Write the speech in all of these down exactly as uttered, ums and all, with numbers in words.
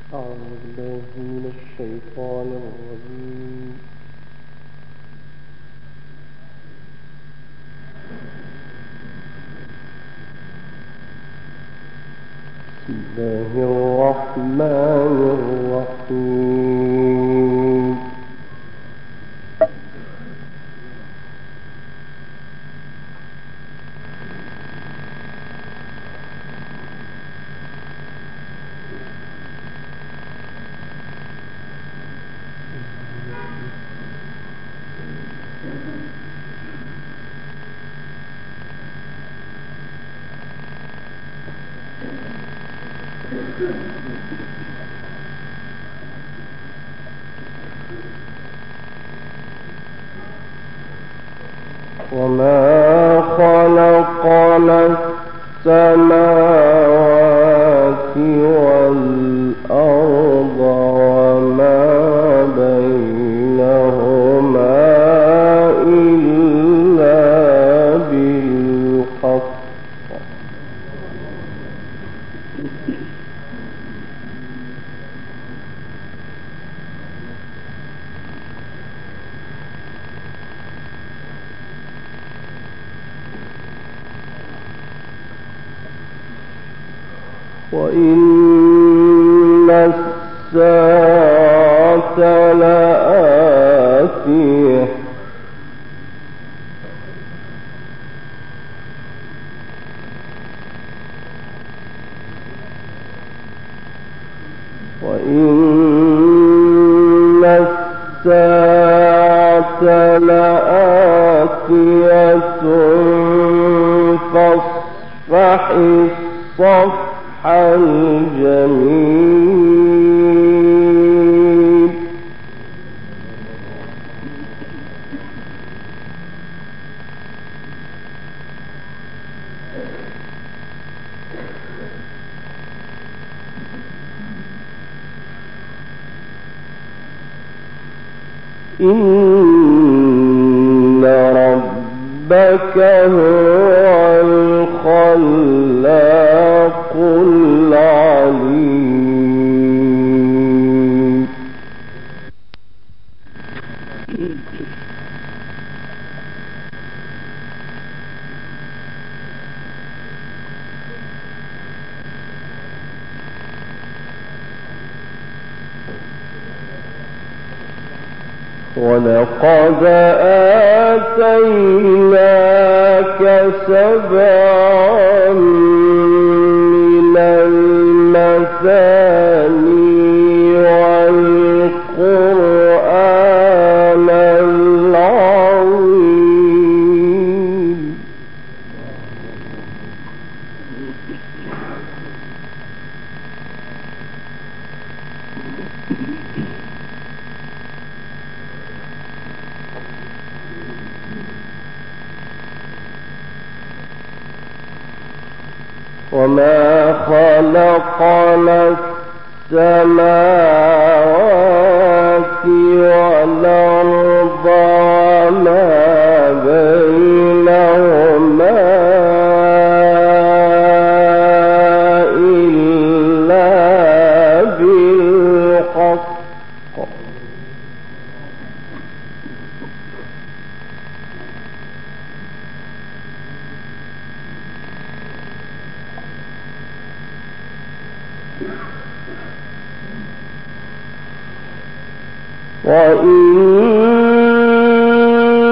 أعوذ بالله من الشيطان الرجيم. بسم الله الرحمن الرحيم. وما خلقنا السماوات والأرض وما بينهما إلا بالحق وإن الساعة لآتية وإن الساعة لآتية فاصفح الصفح الجميل إن ربك هو الخلاق العليم. ولقد آتيناك سبعا من المثاني والقرآن العظيم. وما خلقنا السماوات والأرض وما بينهما إلا بالحق وإن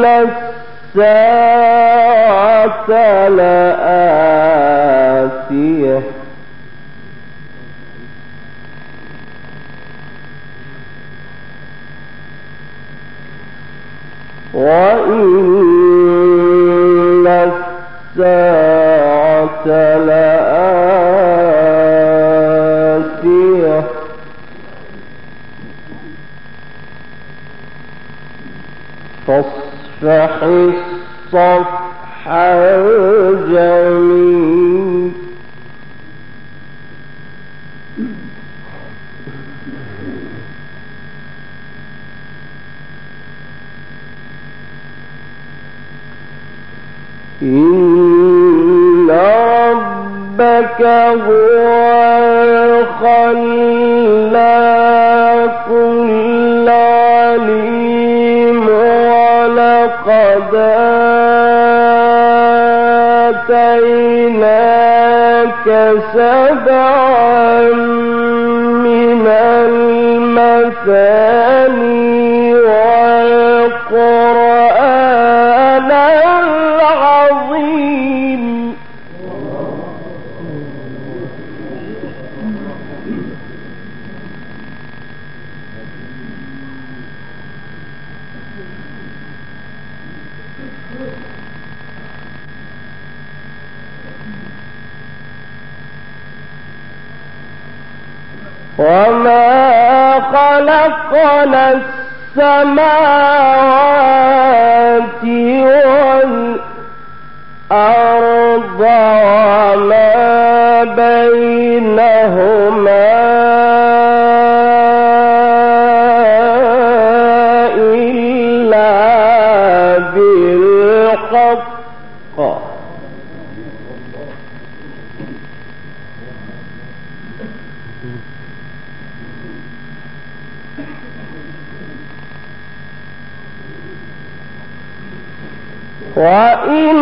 الساعة لآتية وإن الساعة لآتية فاصفح الصفح الجميل إن ربك هو الخلاق سبعا من المثاني والقرآن العظيم. وما خلقنا السماوات والأرض وما بينهما إلا بالحق وإن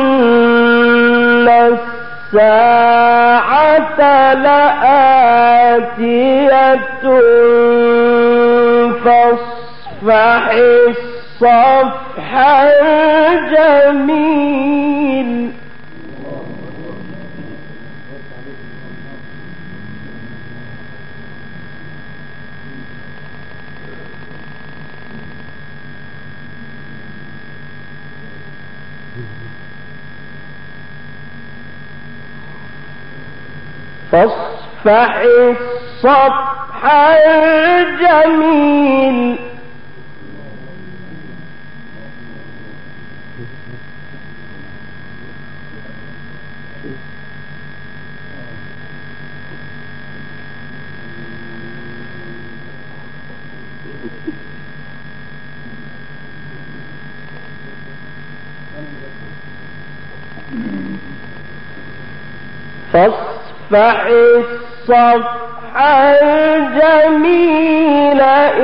الساعة لآتية فاصفح الصفح الجميل. فاصفح الصفح الجميل. فاصفح الصفح الجميل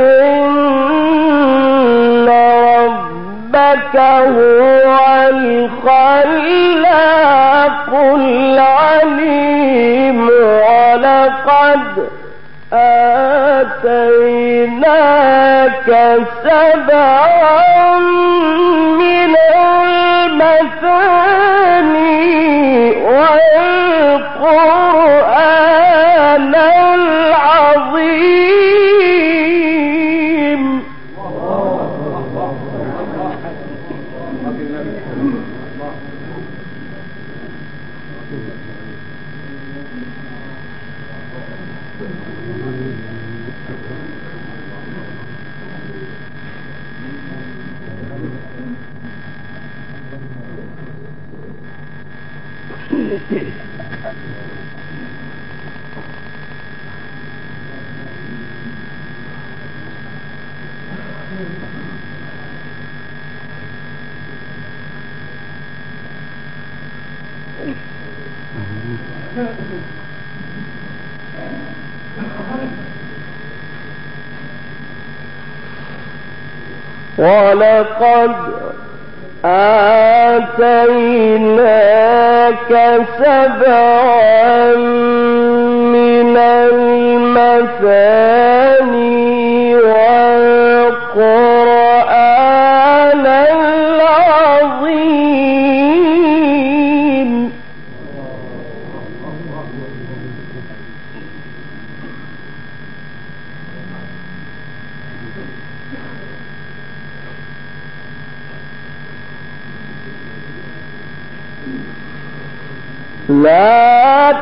إن ربك هو الخلاق العليم. ولقد آتيناك سبعا من المثاني والقرآن العظيم. ولقد آتيناك سبعا من المثاني والقرآن العظيم. لا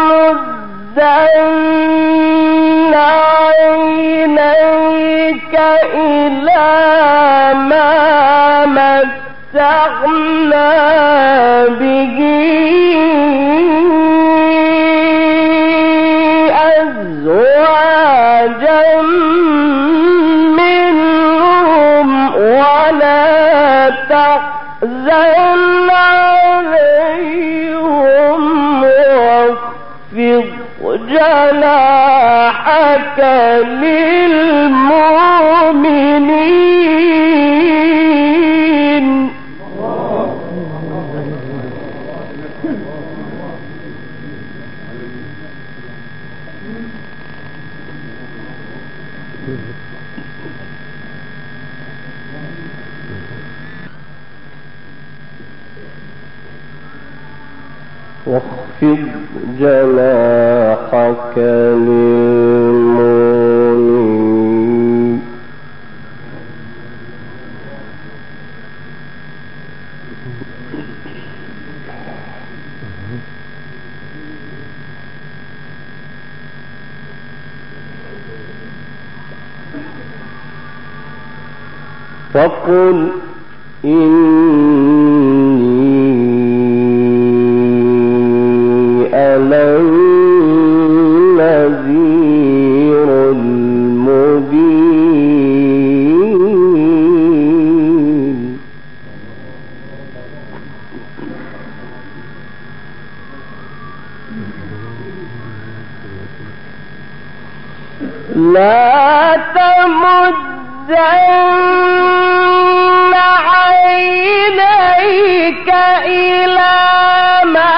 تمدن عينيك إلى ما متعنا به أزواجا منهم ولا تحزن عليهم واخفض جناحك للمؤمنين. واخفض جناحك للمؤمنين وقل إني أنا النذير المبين لا تمدن عينيك إلى ما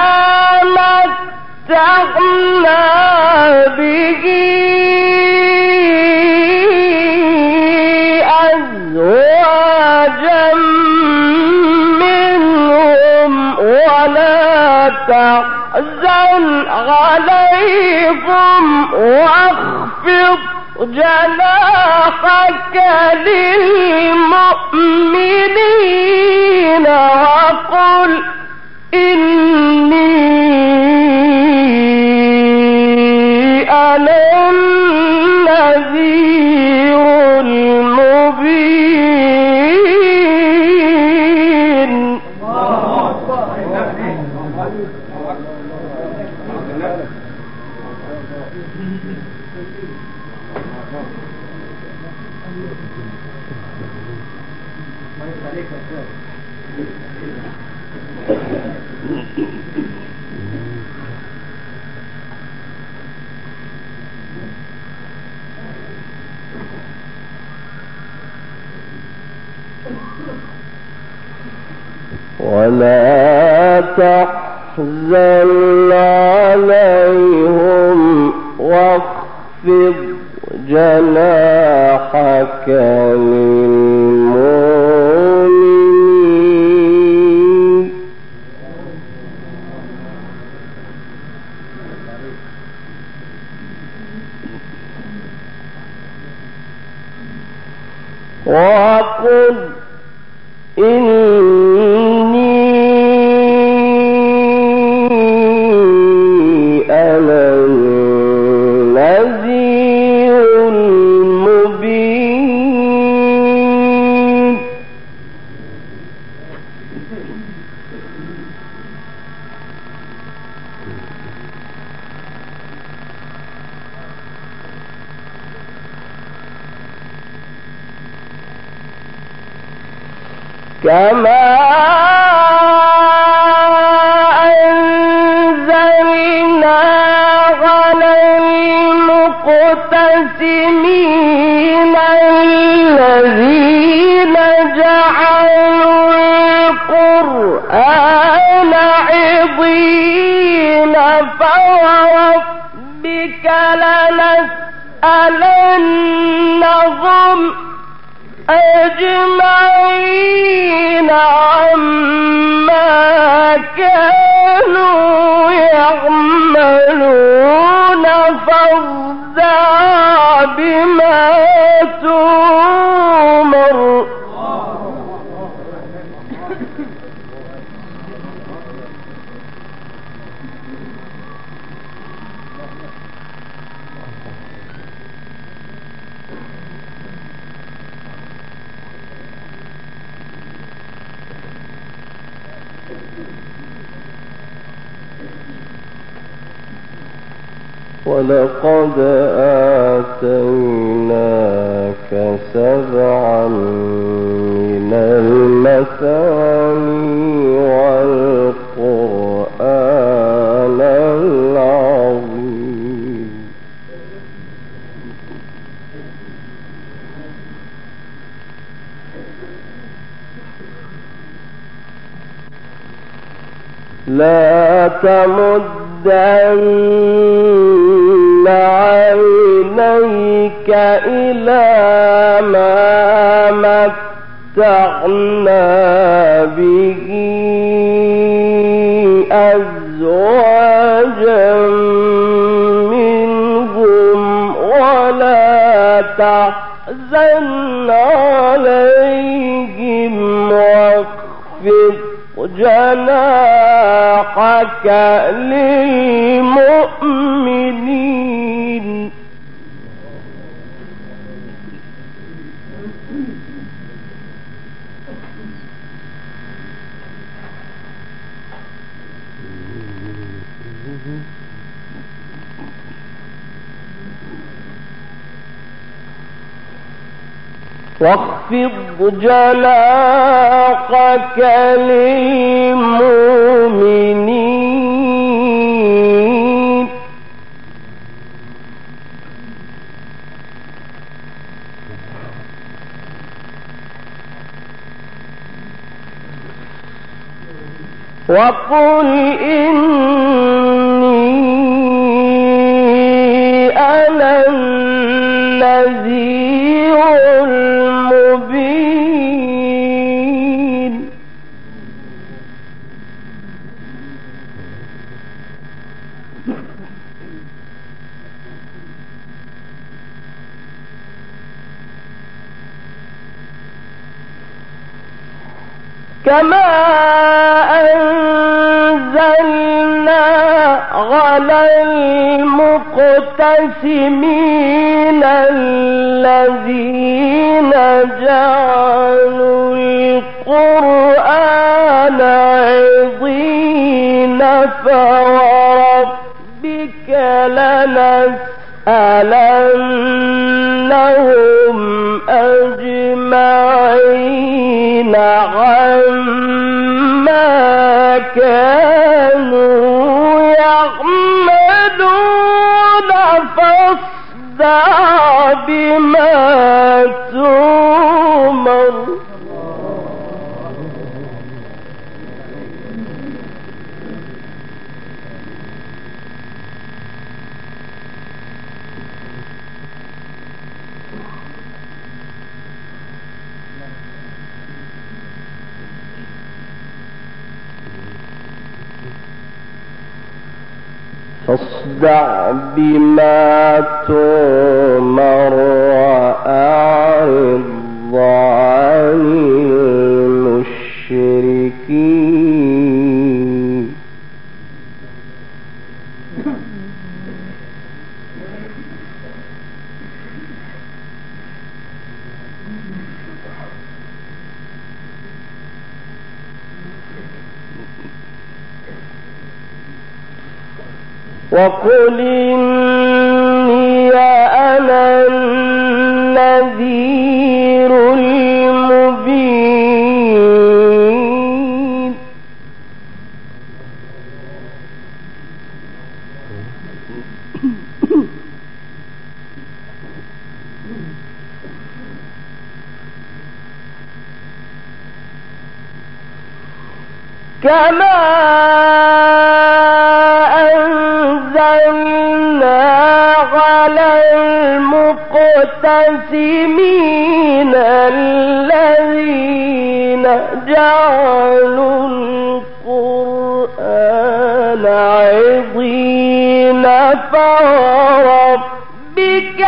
متعنا به أزواجا منهم ولا تحزن عليهم واخفض جناحك للمؤمنين وقل إني أنا النذير المبين. ولا تحزن عليهم واخفض جناحك للمؤمنين وقل إني أنا النذير المبين. كما أنزلنا على المقتسمين الذين جعلوا القرآن عضين فوربك لنسألنهم أجمعين عما كانوا يعملون فاصدع بما تؤمر. ولقد آتيناك سبعا من المثاني والقرآن العظيم. لا تمدن عينيك إلى إلى ما متعنا به أزواجا منهم ولا تحزن عليهم واخفض جناحك للمؤمنين. واخفض جناحك للمؤمنين. وقل إني أنا النذير المبين. كما أنزلنا على المقتسمين الذين جعلوا القرآن عضين فوربك لنسألنهم أجمعين عما كانوا يعملون فاصدع بما تؤمر. فاصدع بما تؤمر وأعرض عن المشركين. وقل إني أنا النذير المبين. كما أنزلنا على المقتسمين الذين جعلوا القرآن عضين فوربك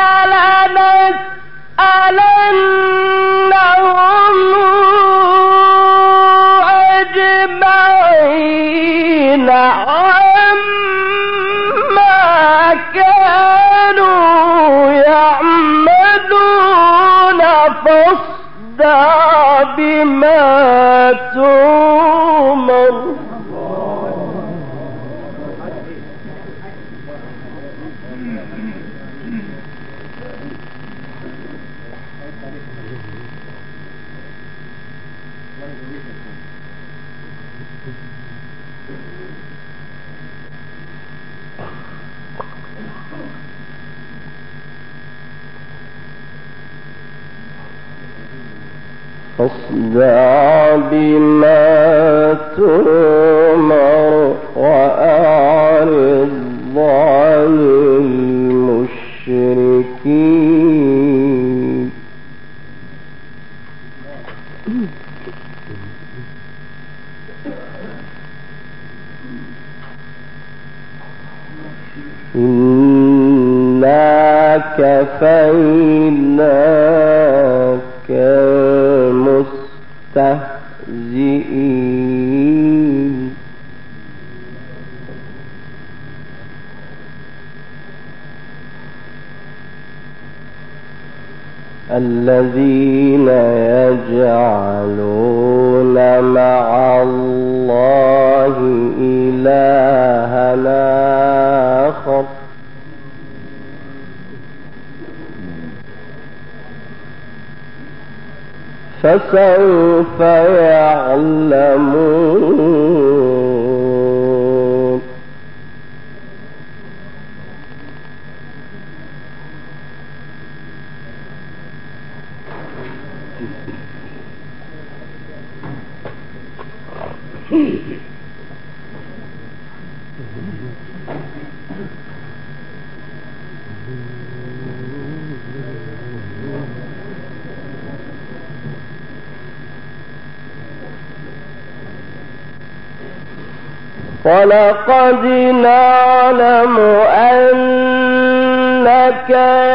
لنسألنهم أجمعين عما كانوا يعملون فاصدع بما تؤمر. فاصدع بما تؤمر وأعرض عن المشركين. وأعرض عن المشركين. وقل إني أنا النذير المبين. كما أنزلنا على المقتسمين الذين جعلوا القرآن عضين فوربك لنسألنهم أجمعين عما كانوا يعملون فاصدع بما تؤمر. وأعرض عن المشركين. كفيناك المستهزئين الذين يجعلون مع الله إلها آخر فسوف يعلمون ولقد نعلم أنك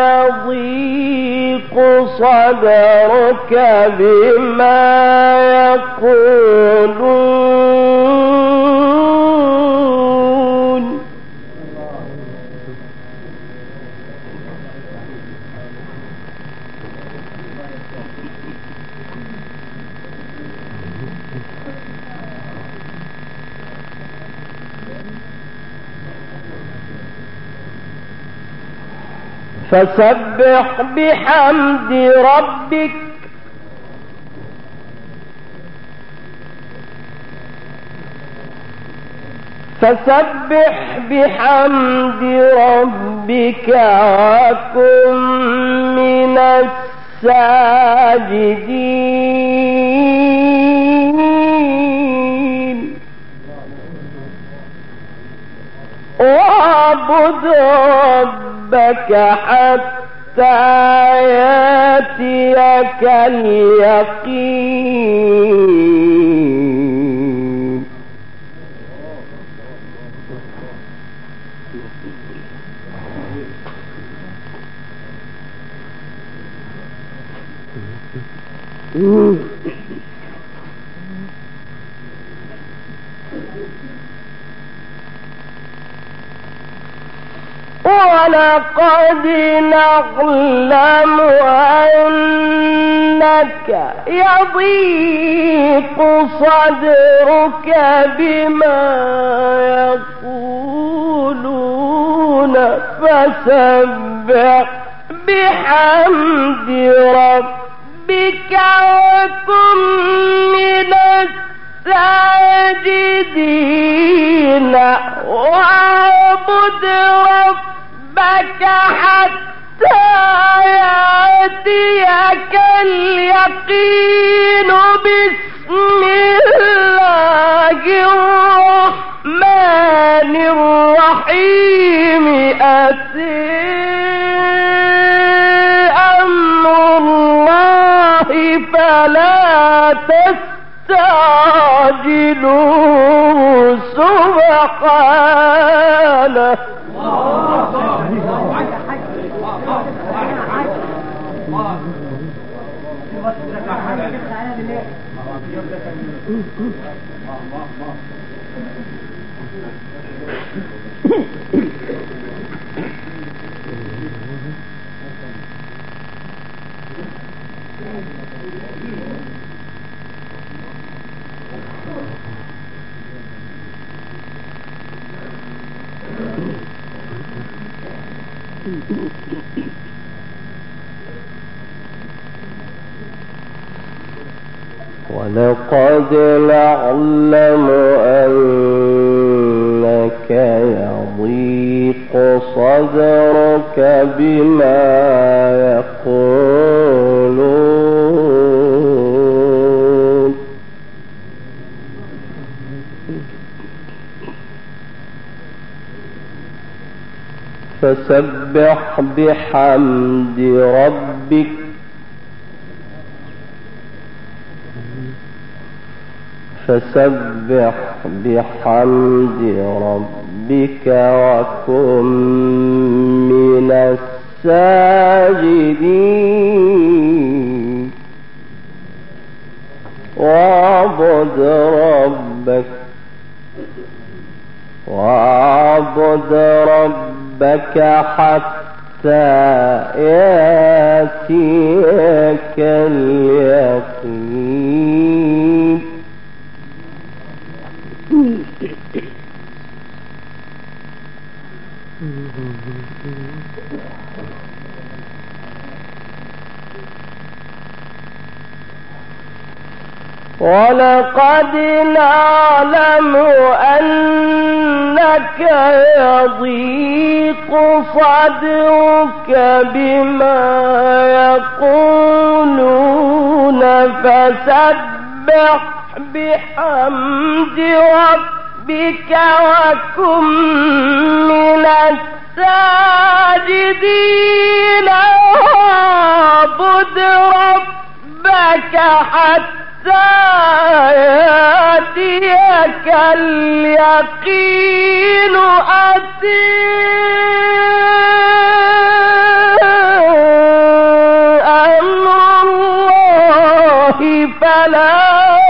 يضيق صدرك بما يقولون فسبح بحمد ربك فسبح بحمد ربك وكن من الساجدين واعبد ربك حتى يأتيك اليقين ولقد نعلم أنك يضيق صدرك بما يقولون فسبح بحمد ربك وكن من الساجدين واعبد ربك حتى يأتيك اليقين بسم الله الرحمن الرحيم أتي أمر الله فلا تستعجلوا سبحانه ولقد نعلم أنك يضيق صدرك بما يقولون فسبح بحمد ربك فسبح بحمد ربك وكن من الساجدين واعبد ربك واعبد ربك حتى يأتيك اليقين. ولقد نعلم أنك يضيق صدرك بما يقولون فسبح بحمد ربك وكن من الساجدين واعبد ربك حتى يأتيك اليقين. أتي أمر الله فلا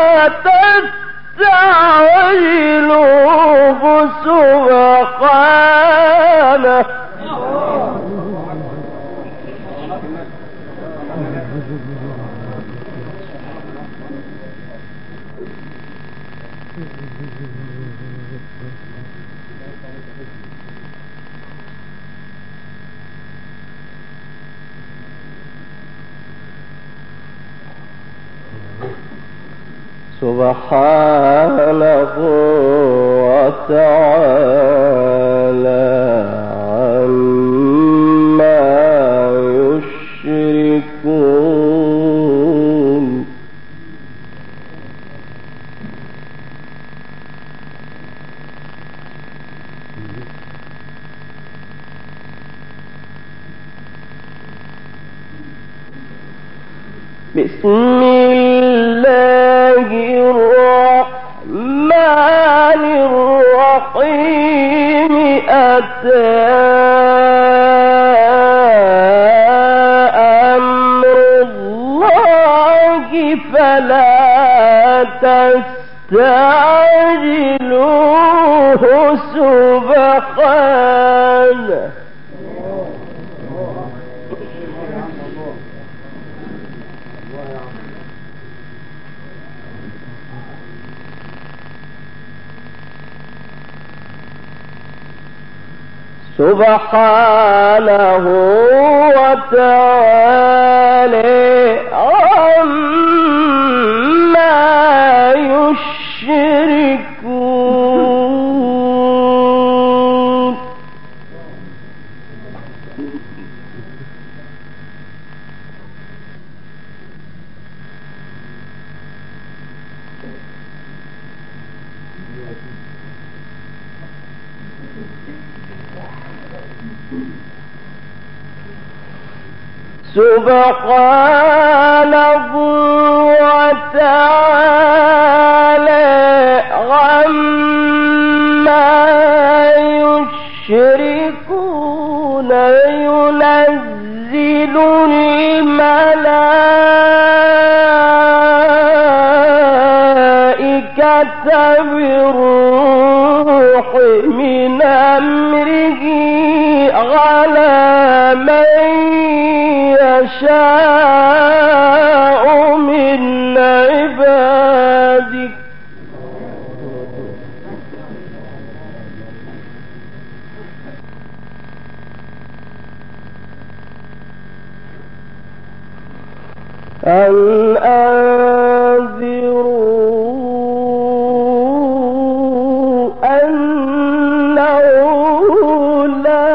تستعجلوه سبحانه سبحانه وتعالى عما يشركون. بسم الله الرحمن الرحيم. أتى أمر الله فلا تستعجلوه سبحانه سبحانه وتعالى عما يشركون. سبحانه وتعالى عما يشركون. ينزل الملائكة بالروح من أمره على من يشاء من عبادك أن أنذروا أنه لا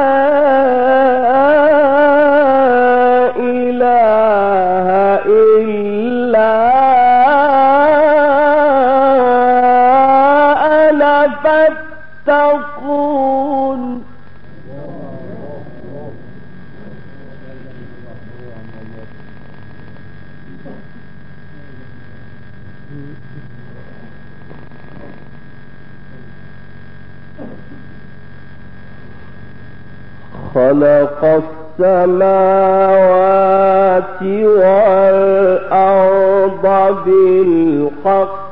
فاتقون. خلق السماوات والأرض بالحق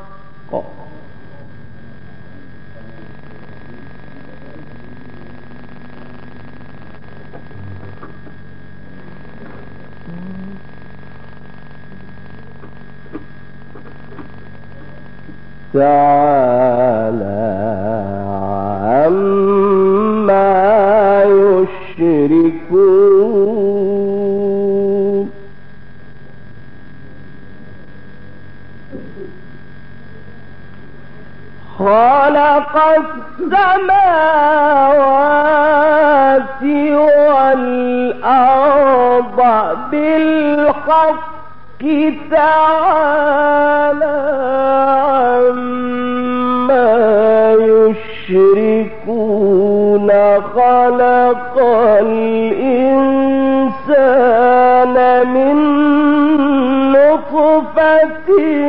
تعالى عما يشركون خلق السماوات والأرض بالحق تعالى عما يشركون خلق الإنسان من نطفة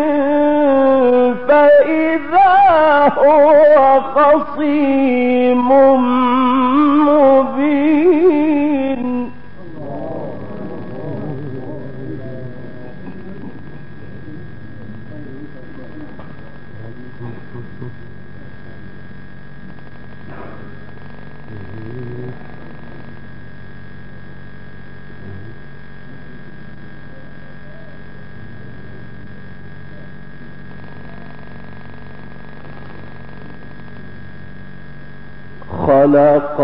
فإذا هو خصيم مبين خلق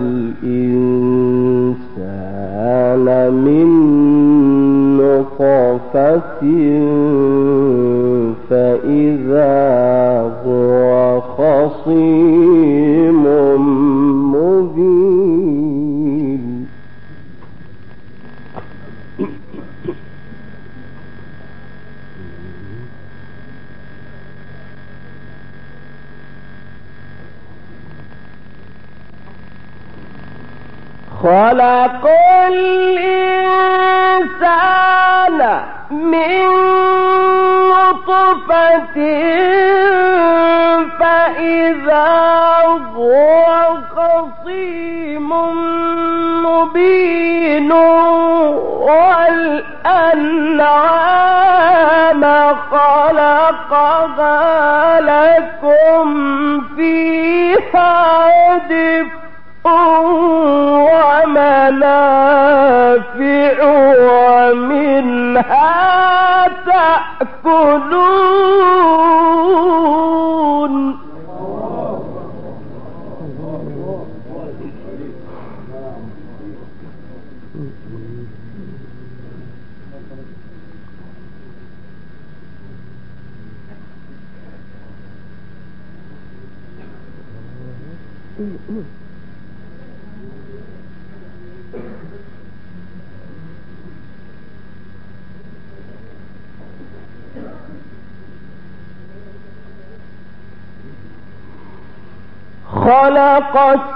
الإنسان من نطفة فإذا هو خصيم مبين خلق الإنسان من نطفة فإذا هو خصيم مبين والأنعام خلقها لكم فيها دفء ومنافع ومنها تأكلون خلق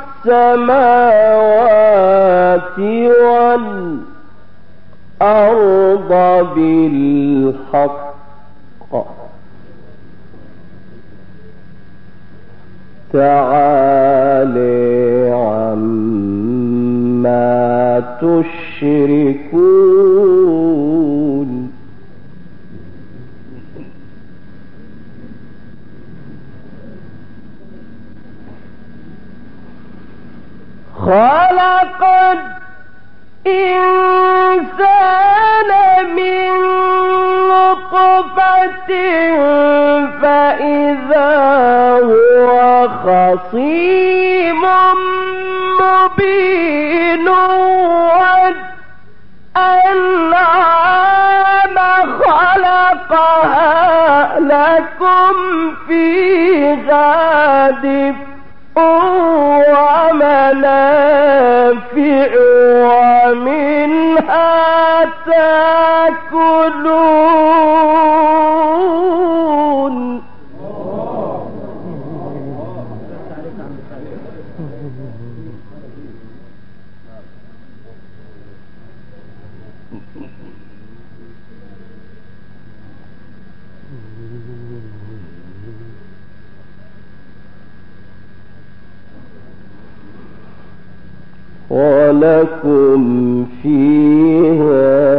السماوات والأرض بالحق تعالى عما تشركون خلق الإنسان من نطفة فإذا هو خصيم مبين والأنعام خلقها لكم فيها دفء ومنافع ومنها تأكلون ولكم فيها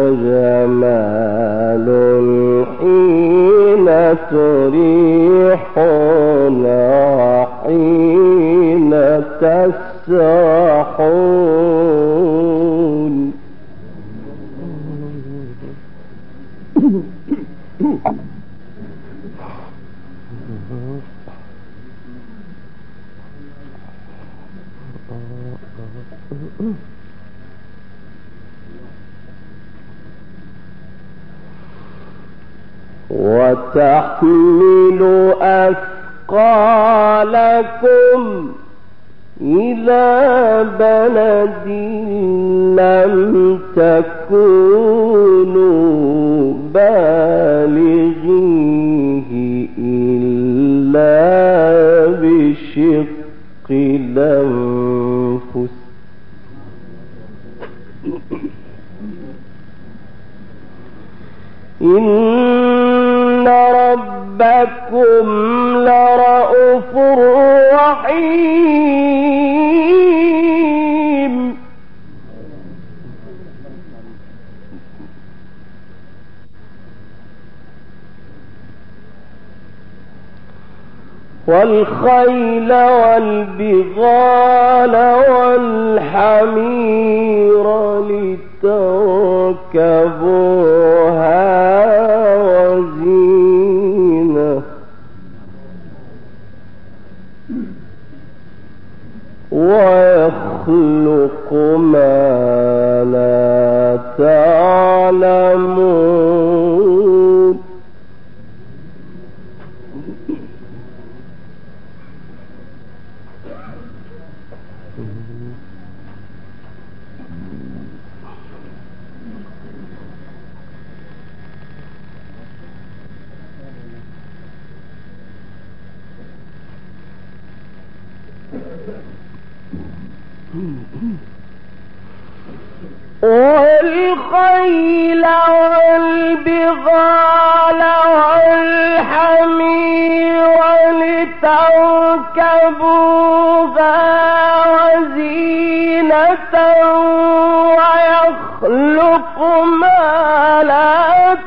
جمال حين تريحون وحين تسرحون. وتحمل أثقالكم إلى بلد لم تكونوا بالغيه إلا بشق الأنفس إن ربكم لرءوف رحيم. والخيل والبغال والحمير لتركبوها وزينة ويخلق ما لا تعلمون. والخيل والبغال والحمير لتركبوها وزينة ويخلق ما لا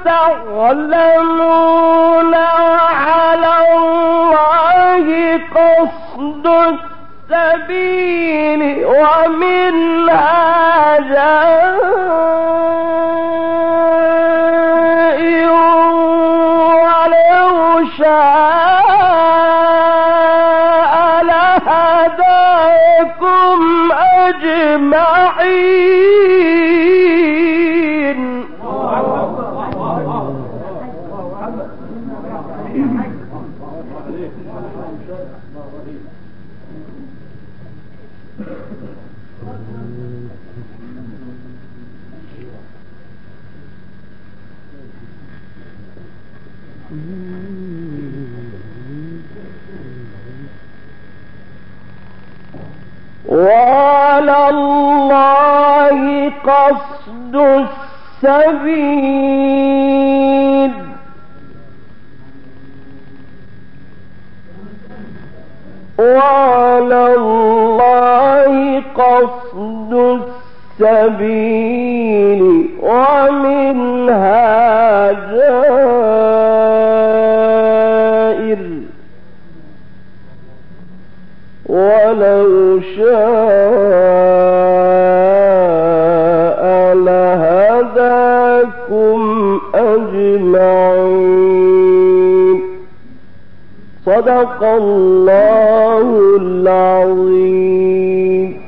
تعلمون وعلى الله قصد السبيل ومنها جائر ولو شاء لهداكم أجمعين. وعلى الله قصد السبيل وعلى الله قصد السبيل ومنها جائر ولو شاء لهداكم أجمعين. صدق الله العظيم.